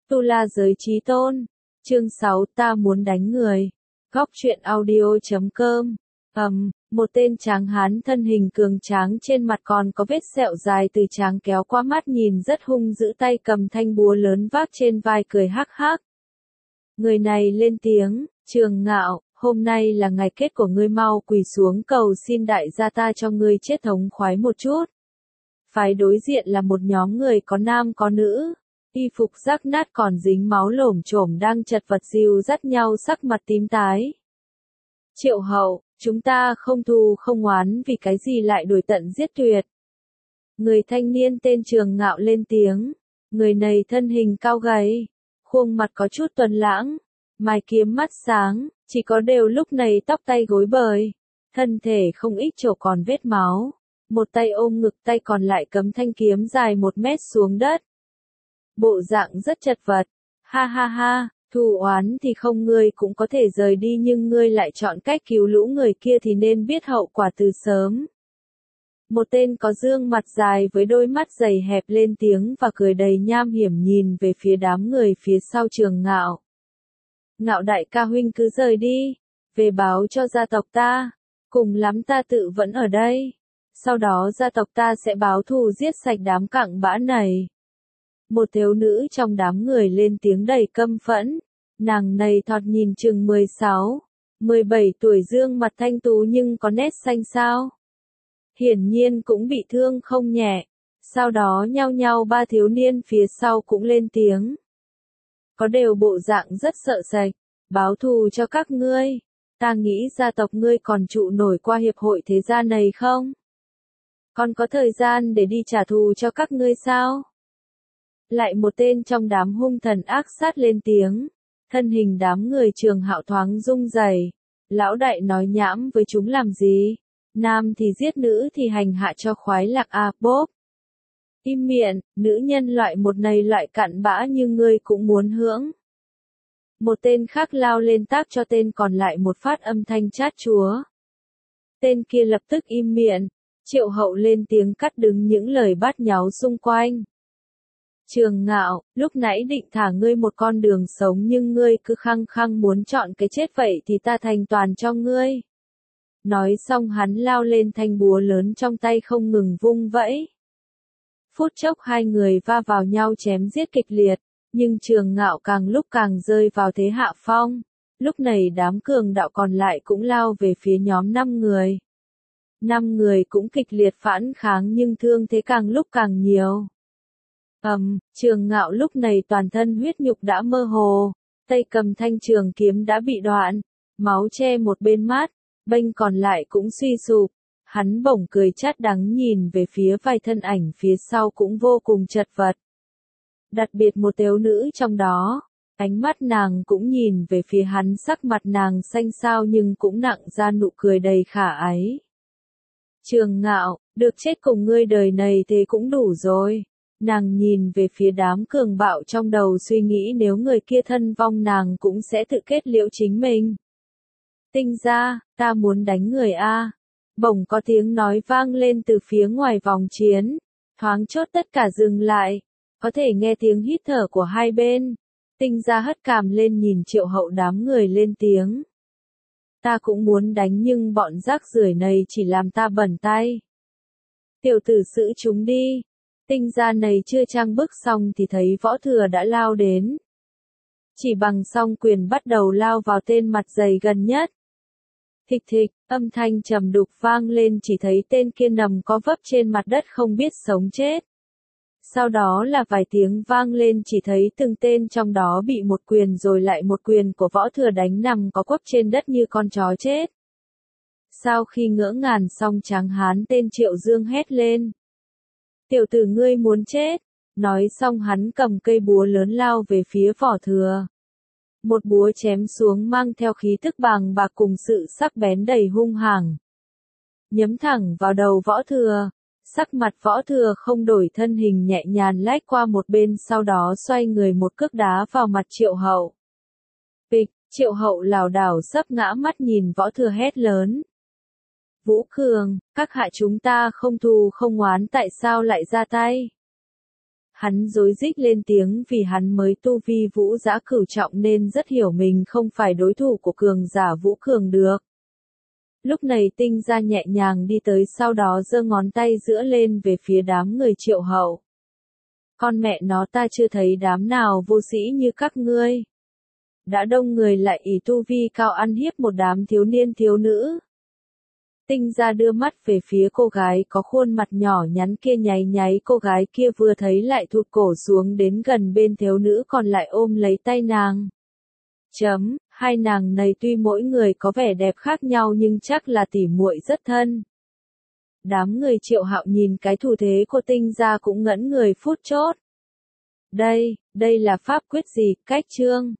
Tu La Giới Chí Tôn. Chương 6 Ta Muốn Đánh Người. Góc truyện audio.com. Một tên tráng hán thân hình cường tráng trên mặt còn có vết sẹo dài từ trán kéo qua mắt nhìn rất hung dữ, tay cầm thanh búa lớn vác trên vai cười hắc hắc. Người này lên tiếng, Trường Ngạo, hôm nay là ngày kết của ngươi, mau quỳ xuống cầu xin đại gia ta cho ngươi chết thống khoái một chút. Phái đối diện là một nhóm người có nam có nữ. Y phục rách nát còn dính máu lổm chổm đang chật vật dìu dắt nhau, sắc mặt tím tái. Triệu Hậu, chúng ta không thù không oán, vì cái gì lại đuổi tận giết tuyệt? Người thanh niên tên Trường Ngạo lên tiếng. Người này thân hình cao gầy, khuôn mặt có chút tuấn lãng, mày kiếm mắt sáng, chỉ có điều lúc này tóc tay gối bời, thân thể không ít chỗ còn vết máu. Một tay ôm ngực, tay còn lại cắm thanh kiếm dài 1 mét xuống đất. Bộ dạng rất chật vật. Ha ha ha, thù oán thì không, ngươi cũng có thể rời đi, nhưng ngươi lại chọn cách cứu lũ người kia thì nên biết hậu quả từ sớm. Một tên có gương mặt dài với đôi mắt dày hẹp lên tiếng và cười đầy nham hiểm nhìn về phía đám người phía sau Trường Ngạo. Ngạo đại ca huynh cứ rời đi, về báo cho gia tộc ta, cùng lắm ta tự vẫn ở đây. Sau đó gia tộc ta sẽ báo thù giết sạch đám cặn bã này. Một thiếu nữ trong đám người lên tiếng đầy căm phẫn. Nàng này thoạt nhìn chừng 16, 17 tuổi, gương mặt thanh tú nhưng có nét xanh xao. Hiển nhiên cũng bị thương không nhẹ. Sau đó nhao nhao 3 thiếu niên phía sau cũng lên tiếng. Có đều bộ dạng rất sợ sệt. Báo thù cho các ngươi. Ta nghĩ gia tộc ngươi còn trụ nổi qua hiệp hội thế gia này không? Còn có thời gian để đi trả thù cho các ngươi sao? Lại một tên trong đám hung thần ác sát lên tiếng. Thân hình đám người Trường Hạo thoáng rung rẩy. Lão đại nói nhảm với chúng làm gì? Nam thì giết, nữ thì hành hạ cho khoái lạc à, bốp. Im miệng, nữ nhân loại một này loại cặn bã như ngươi cũng muốn hưởng. Một tên khác lao lên tác cho tên còn lại một phát âm thanh chát chúa. Tên kia lập tức im miệng. Triệu Hậu lên tiếng cắt đứng những lời bát nháo xung quanh. Trường Ngạo, lúc nãy định thả ngươi một con đường sống nhưng ngươi cứ khăng khăng muốn chọn cái chết, vậy thì ta thành toàn cho ngươi. Nói xong hắn lao lên, thanh búa lớn trong tay không ngừng vung vẫy. Phút chốc hai người va vào nhau chém giết kịch liệt, nhưng Trường Ngạo càng lúc càng rơi vào thế hạ phong. Lúc này đám cường đạo còn lại cũng lao về phía nhóm 5 người. 5 người cũng kịch liệt phản kháng nhưng thương thế càng lúc càng nhiều. Trường Ngạo lúc này toàn thân huyết nhục đã mơ hồ, tay cầm thanh trường kiếm đã bị đoạn, máu che một bên mắt, bên còn lại cũng suy sụp. Hắn bỗng cười chát đắng nhìn về phía vài thân ảnh phía sau cũng vô cùng chật vật. Đặc biệt một thiếu nữ trong đó, ánh mắt nàng cũng nhìn về phía hắn, sắc mặt nàng xanh xao nhưng cũng nặng ra nụ cười đầy khả ái. Trường Ngạo, được chết cùng ngươi đời này thế cũng đủ rồi. Nàng nhìn về phía đám cường bạo, trong đầu suy nghĩ nếu người kia thân vong nàng cũng sẽ tự kết liễu chính mình. Tinh ra, ta muốn đánh người a. Bỗng có tiếng nói vang lên từ phía ngoài vòng chiến. Thoáng chốt tất cả dừng lại. Có thể nghe tiếng hít thở của hai bên. Tinh ra hất cằm lên nhìn Triệu Hậu, đám người lên tiếng. Ta cũng muốn đánh nhưng bọn rác rưởi này chỉ làm ta bẩn tay. Tiểu tử xử chúng đi. Tinh gia này chưa trang bước xong thì thấy Võ Thừa đã lao đến. Chỉ bằng song quyền bắt đầu lao vào tên mặt dày gần nhất. Thịch thịch, âm thanh trầm đục vang lên, chỉ thấy tên kia nằm co vấp trên mặt đất không biết sống chết. Sau đó là vài tiếng vang lên, chỉ thấy từng tên trong đó bị một quyền rồi lại một quyền của Võ Thừa đánh nằm có quắp trên đất như con chó chết. Sau khi ngỡ ngàng xong, tráng hán tên Triệu Dương hét lên. Tiểu tử ngươi muốn chết. Nói xong hắn cầm cây búa lớn lao về phía Võ Thừa. Một búa chém xuống mang theo khí tức bàng bạc cùng sự sắc bén đầy hung hăng. Nhắm thẳng vào đầu Võ Thừa. Sắc mặt Võ Thừa không đổi, thân hình nhẹ nhàng lách qua một bên, sau đó xoay người một cước đá vào mặt Triệu Hậu. Bịch, Triệu Hậu lảo đảo sắp ngã, mắt nhìn Võ Thừa hét lớn. Vũ Cường, các hạ chúng ta không thù không oán, tại sao lại ra tay? Hắn rối rít lên tiếng vì hắn mới tu vi vũ dã cửu trọng nên rất hiểu mình không phải đối thủ của cường giả vũ cường được. Lúc này Tinh Gia nhẹ nhàng đi tới sau đó giơ ngón tay giữa lên về phía đám người Triệu Hậu. Con mẹ nó ta chưa thấy đám nào vô sĩ như các ngươi. Đã đông người lại ỷ tu vi cao ăn hiếp một đám thiếu niên thiếu nữ. Tinh Gia đưa mắt về phía cô gái có khuôn mặt nhỏ nhắn kia nháy nháy, cô gái kia vừa thấy lại thụt cổ xuống đến gần bên thiếu nữ còn lại ôm lấy tay nàng. Hai nàng này tuy mỗi người có vẻ đẹp khác nhau nhưng chắc là tỉ muội rất thân. Đám người Triệu Hạo nhìn cái thủ thế của Tinh Gia cũng ngẩn người phút chốt. Đây là pháp quyết gì, cách chương?